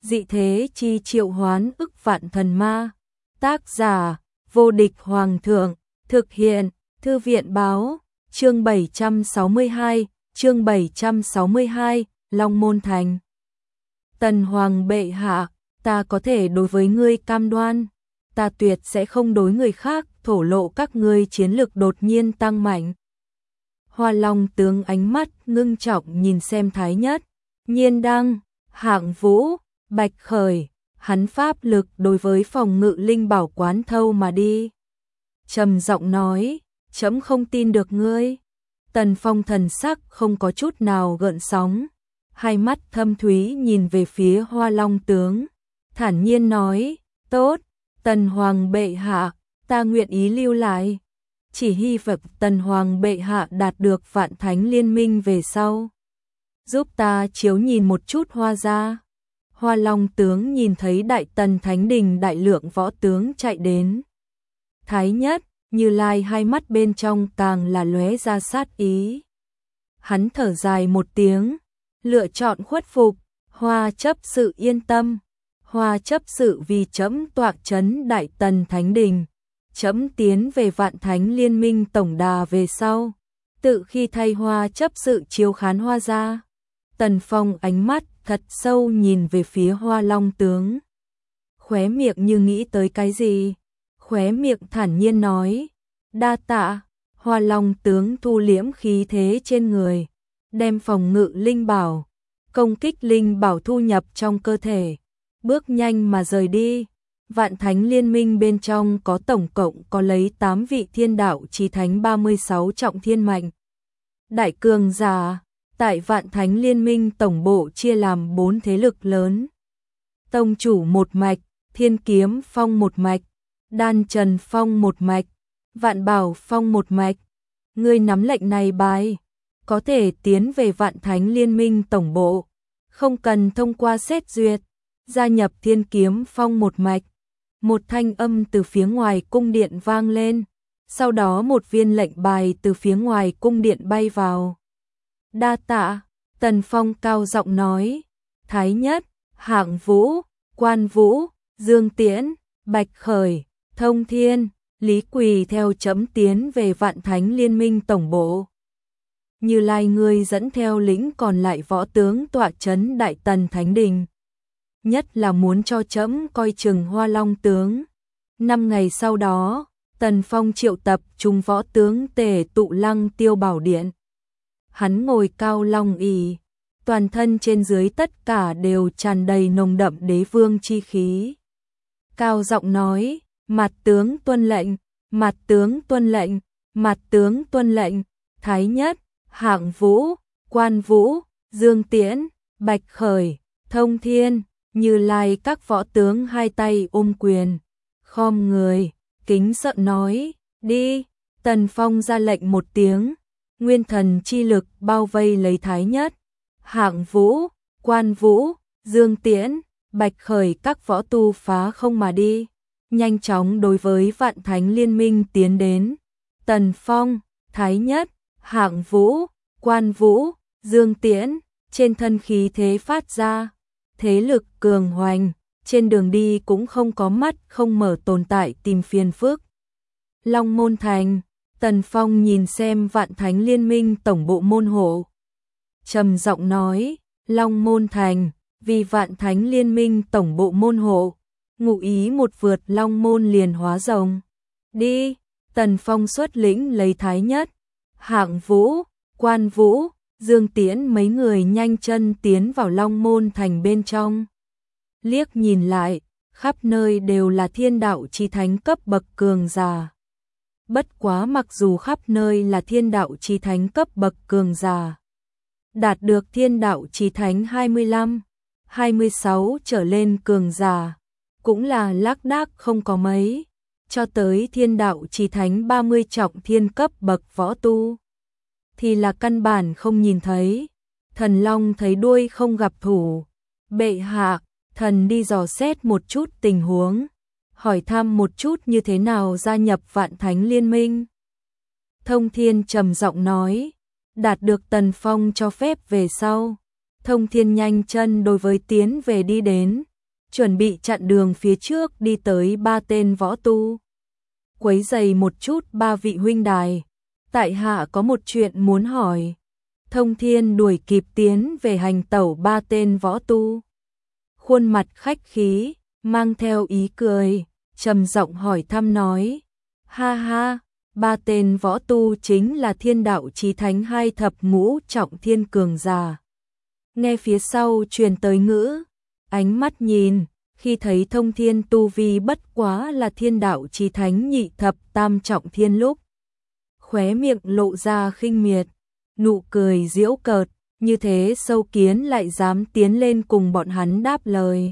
dị thế chi triệu hoán ức vạn thần ma. Tác giả, vô địch hoàng thượng, thực hiện, thư viện báo, chương 762, Long Môn Thành. Tần Hoàng bệ hạ, ta có thể đối với ngươi cam đoan, ta tuyệt sẽ không đối người khác thổ lộ các ngươi chiến lực đột nhiên tăng mạnh. Hoa Long tướng ánh mắt ngưng trọng nhìn xem Thái Nhất, Nhiên Đăng, Hạng Vũ, Bạch Khởi, hắn pháp lực đối với phòng ngự linh bảo quán thâu mà đi. Trầm giọng nói, trẫm không tin được ngươi. Tần Phong thần sắc không có chút nào gợn sóng, hai mắt thâm thúy nhìn về phía Hoa Long tướng, thản nhiên nói, tốt, Tần Hoàng bệ hạ, ta nguyện ý lưu lại. Chỉ hy vọng Tần Hoàng bệ hạ đạt được Vạn Thánh Liên Minh về sau, giúp ta chiếu nhìn một chút Hoa gia. Hoa Long tướng nhìn thấy Đại Tần Thánh Đình đại lượng võ tướng chạy đến. Thái Nhất, Như Lai hai mắt bên trong càng là lóe ra sát ý. Hắn thở dài một tiếng, lựa chọn khuất phục, Hoa chấp sự yên tâm. Hoa chấp sự vì trẫm tọa trấn Đại Tần Thánh Đình, trẫm tiến về Vạn Thánh Liên Minh tổng đà về sau, tự khi thay Hoa chấp sự chiếu khán Hoa gia. Tần Phong ánh mắt thật sâu nhìn về phía Hoa Long tướng, khóe miệng như nghĩ tới cái gì, khóe miệng thản nhiên nói, đa tạ. Hoa Long tướng thu liễm khí thế trên người, đem phòng ngự linh bảo, công kích linh bảo thu nhập trong cơ thể, bước nhanh mà rời đi. Vạn Thánh Liên Minh bên trong có tổng cộng có lấy 8 vị thiên đạo chí thánh 36 trọng thiên mạnh đại cường giả. Tại Vạn Thánh Liên Minh tổng bộ chia làm 4 thế lực lớn. Tông chủ một mạch, Thiên Kiếm Phong một mạch, Đan Trần Phong một mạch, Vạn Bảo Phong một mạch. Ngươi nắm lệnh này bài, có thể tiến về Vạn Thánh Liên Minh tổng bộ, không cần thông qua xét duyệt, gia nhập Thiên Kiếm Phong một mạch. Một thanh âm từ phía ngoài cung điện vang lên, sau đó một viên lệnh bài từ phía ngoài cung điện bay vào. Đa tạ, Tần Phong cao giọng nói, Thái Nhất, Hạng Vũ, Quan Vũ, Dương Tiễn, Bạch Khởi, Thông Thiên, Lý Quỳ theo trẫm tiến về Vạn Thánh Liên Minh tổng bộ. Như Lai ngươi dẫn theo lĩnh còn lại võ tướng tọa trấn Đại Tần Thánh Đình, nhất là muốn cho trẫm coi chừng Hoa Long tướng. 5 ngày sau đó, Tần Phong triệu tập chúng võ tướng tề tụ Lăng Tiêu Bảo Điện. Hắn ngồi cao long ỷ, toàn thân trên dưới tất cả đều tràn đầy nồng đậm đế vương chi khí. Cao giọng nói, mặt tướng tuân lệnh, mặt tướng tuân lệnh, mặt tướng tuân lệnh. Thái Nhất, Hạng Vũ, Quan Vũ, Dương Tiễn, Bạch Khởi, Thông Thiên, Như Lai các võ tướng hai tay ôm quyền, khom người, kính sợ nói, đi. Tần Phong ra lệnh một tiếng, nguyên thần chi lực bao vây lấy Thái Nhất, Hạng Vũ, Quan Vũ, Dương Tiễn, Bạch Khởi các võ tu phá không mà đi, nhanh chóng đối với Vạn Thánh Liên Minh tiến đến. Tần Phong, Thái Nhất, Hạng Vũ, Quan Vũ, Dương Tiễn, trên thân khí thế phát ra, thế lực cường hoành, trên đường đi cũng không có mắt không mở tồn tại tìm phiền phức. Long Môn Thành, Tần Phong nhìn xem Vạn Thánh Liên Minh tổng bộ môn hộ, trầm giọng nói, Long Môn Thành, vì Vạn Thánh Liên Minh tổng bộ môn hộ, ngụ ý một vượt Long Môn liền hóa rồng. Đi. Tần Phong xuất lĩnh lấy Thái Nhất, Hạng Vũ, Quan Vũ, Dương Tiễn mấy người nhanh chân tiến vào Long Môn Thành bên trong. Liếc nhìn lại, khắp nơi đều là thiên đạo chí thánh cấp bậc cường giả. Bất quá mặc dù khắp nơi là thiên đạo chí thánh cấp bậc cường giả, đạt được thiên đạo chí thánh 25, 26 trở lên cường giả, cũng là lác đác không có mấy, cho tới thiên đạo chí thánh 30 trọng thiên cấp bậc võ tu, thì là căn bản không nhìn thấy. Thần Long thấy đuôi không gặp thủ, bệ hạ, thần đi dò xét một chút tình huống, hỏi thăm một chút như thế nào gia nhập Vạn Thánh Liên Minh. Thông Thiên trầm giọng nói, đạt được Tần Phong cho phép về sau, Thông Thiên nhanh chân đối với tiến về đi đến, chuẩn bị chặn đường phía trước đi tới 3 tên võ tu. Quấy giày một chút 3 vị huynh đài, tại hạ có một chuyện muốn hỏi. Thông Thiên đuổi kịp tiến về hành tẩu 3 tên võ tu. Khuôn mặt khách khí, mang theo ý cười, trầm giọng hỏi thăm nói: "Ha ha, 3 tên võ tu chính là Thiên Đạo Chí Thánh 2 thập ngũ trọng thiên cường giả." Nghe phía sau truyền tới ngữ, ánh mắt nhìn, khi thấy Thông Thiên tu vi bất quá là Thiên Đạo Chí Thánh nhị thập tam trọng thiên lúc, khóe miệng lộ ra khinh miệt, nụ cười giễu cợt, như thế sâu kiến lại dám tiến lên cùng bọn hắn đáp lời.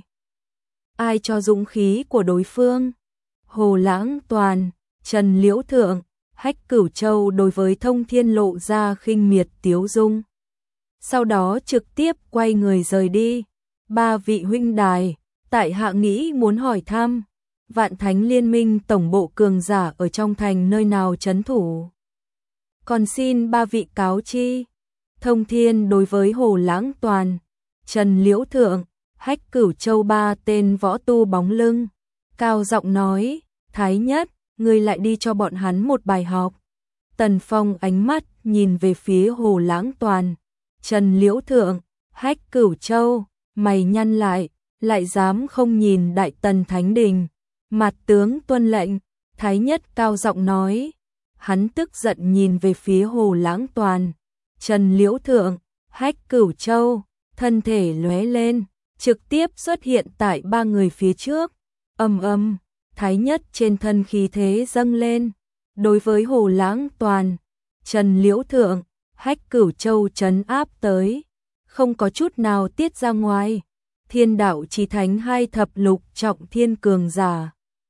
Ai cho dũng khí của đối phương? Hồ Lãng Toàn, Trần Liễu Thượng, Hách Cửu Châu đối với Thông Thiên lộ ra khinh miệt tiếu dung. Sau đó trực tiếp quay người rời đi. 3 vị huynh đài, tại hạ nghĩ muốn hỏi thăm, Vạn Thánh Liên Minh tổng bộ cường giả ở trong thành nơi nào trấn thủ? Còn xin 3 vị cáo chi. Thông Thiên đối với Hồ Lãng Toàn, Trần Liễu Thượng, Hách Cửu Châu 3 tên võ tu bóng lưng, cao giọng nói: "Thái Nhất, ngươi lại đi cho bọn hắn một bài học." Tần Phong ánh mắt nhìn về phía Hồ Lãng Toàn, Trần Liễu Thượng, Hách Cửu Châu, mày nhăn lại dám không nhìn Đại Tần Thánh Đình. Mặt tướng tuân lệnh. Thái Nhất cao giọng nói. Hắn tức giận nhìn về phía Hồ Lãng Toàn, Trần Liễu Thượng, Hách Cửu Châu, thân thể lóe lên, trực tiếp xuất hiện tại 3 người phía trước. Ầm, Thái Nhất trên thân khí thế dâng lên, đối với Hồ Lãng Toàn, Trần Liễu Thượng, Hách Cửu Châu trấn áp tới, không có chút nào tiết ra ngoài. Thiên Đạo Chí Thánh 2 thập lục trọng thiên cường giả.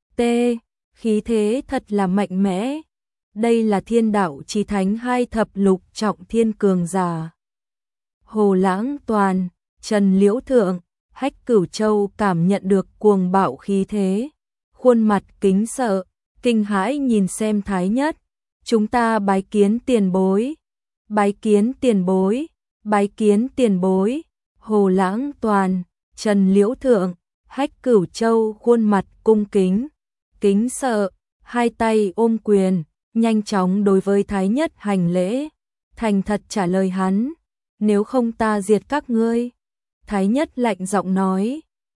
Khí thế thật là mạnh mẽ. Đây là Thiên Đạo Chí Thánh 2 thập lục trọng thiên cường giả. Hồ Lãng Toàn, Trần Liễu Thượng, Hách Cửu Châu cảm nhận được cuồng bạo khí thế, khuôn mặt kính sợ, kinh hãi nhìn xem Thái Nhất. Chúng ta bái kiến tiền bối. Bái kiến tiền bối. Bái kiến tiền bối. Hồ Lãng Toàn, Trần Liễu Thượng, Hách Cửu Châu khuôn mặt cung kính, kính sợ, hai tay ôm quyền, nhanh chóng đối với Thái Nhất hành lễ, thành thật trả lời hắn, nếu không ta diệt các ngươi. Thái Nhất lạnh giọng nói,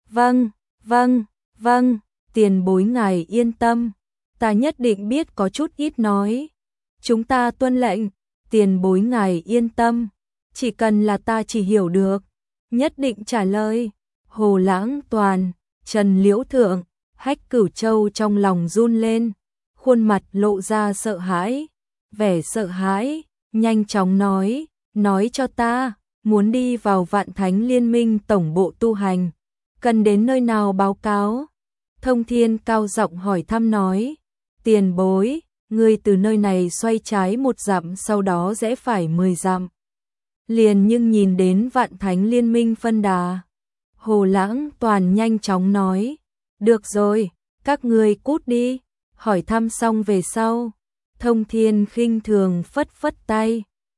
vâng, tiền bối ngài yên tâm, ta nhất định biết có chút ít nói. Chúng ta tuân lệnh, tiền bối ngài yên tâm, chỉ cần là ta chỉ hiểu được, nhất định trả lời. Hồ Lãng Toàn, Trần Liễu Thượng, Hách Cửu Châu trong lòng run lên, khuôn mặt lộ ra sợ hãi, vẻ sợ hãi, nhanh chóng nói cho ta, muốn đi vào Vạn Thánh Liên Minh tổng bộ tu hành, cần đến nơi nào báo cáo? Thông Thiên cao giọng hỏi thăm nói, tiền bối, ngươi từ nơi này xoay trái 1 dặm sau đó rẽ phải 10 dặm. Liền nhưng nhìn đến Vạn Thánh Liên Minh phân đà. Hồ Lãng Toàn nhanh chóng nói, được rồi, các ngươi cút đi, hỏi thăm xong về sau. Thông Thiên khinh thường phất phất tay,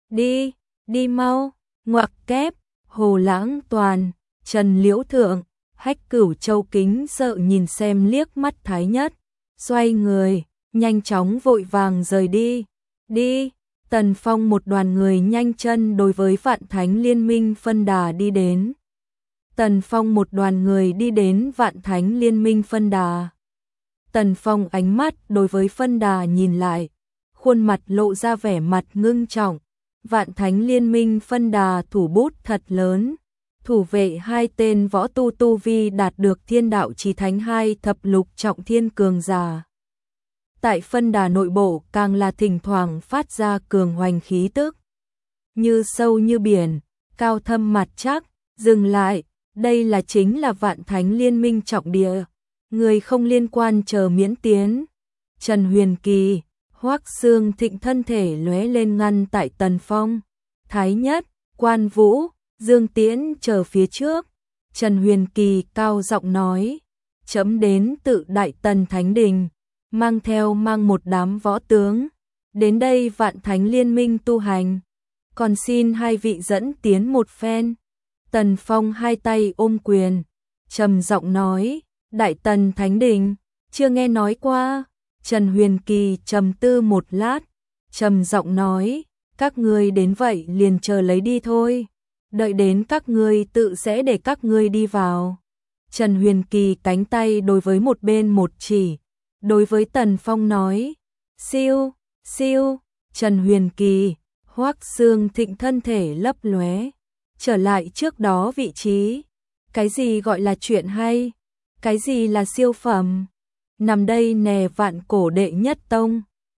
đi mau, ngoặc kép. Hồ Lãng Toàn, Trần Liễu Thượng, Hách Cửu Châu kính sợ nhìn xem liếc mắt Thái Nhất, xoay người, nhanh chóng vội vàng rời đi. Tần Phong một đoàn người nhanh chân đối với Vạn Thánh Liên Minh phân đà đi đến. Tần Phong một đoàn người đi đến Vạn Thánh Liên Minh phân đà. Tần Phong ánh mắt đối với phân đà nhìn lại, khuôn mặt lộ ra vẻ mặt ngưng trọng. Vạn Thánh Liên Minh phân đà thủ bút thật lớn, thủ vệ 2 tên võ tu vi đạt được Thiên Đạo Chí Thánh 2 thập lục trọng thiên cường giả. Tại phân đà nội bộ càng là thỉnh thoảng phát ra cường hoành khí tức, như sâu như biển, cao thâm mặt chắc. Dừng lại, đây là chính là Vạn Thánh Liên Minh trọng địa, người không liên quan chờ miễn tiến. Trần Huyền Kỳ, Hoắc Xương Thịnh thân thể lóe lên ngăn tại Tần Phong, Thái Nhất, Quan Vũ, Dương Tiễn chờ phía trước. Trần Huyền Kỳ cao giọng nói, chấm đến tự Đại Tần Thánh Đình, mang một đám võ tướng, đến đây Vạn Thánh Liên Minh tu hành, còn xin 2 vị dẫn tiến một phen. Tần Phong 2 tay ôm quyền, trầm giọng nói, Đại Tần Thánh Đình, chưa nghe nói qua. Trần Huyền Kỳ trầm tư một lát, trầm giọng nói, các ngươi đến vậy liền chờ lấy đi thôi, đợi đến các ngươi tự sẽ để các ngươi đi vào. Trần Huyền Kỳ cánh tay đối với một bên một chỉ, đối với Tần Phong nói, siêu, siêu, Trần Huyền Kỳ, Hoắc Sương Thịnh thân thể lấp lóe, trở lại trước đó vị trí. Cái gì gọi là chuyện hay? Cái gì là siêu phẩm? Nằm đây nè Vạn Cổ đệ nhất tông.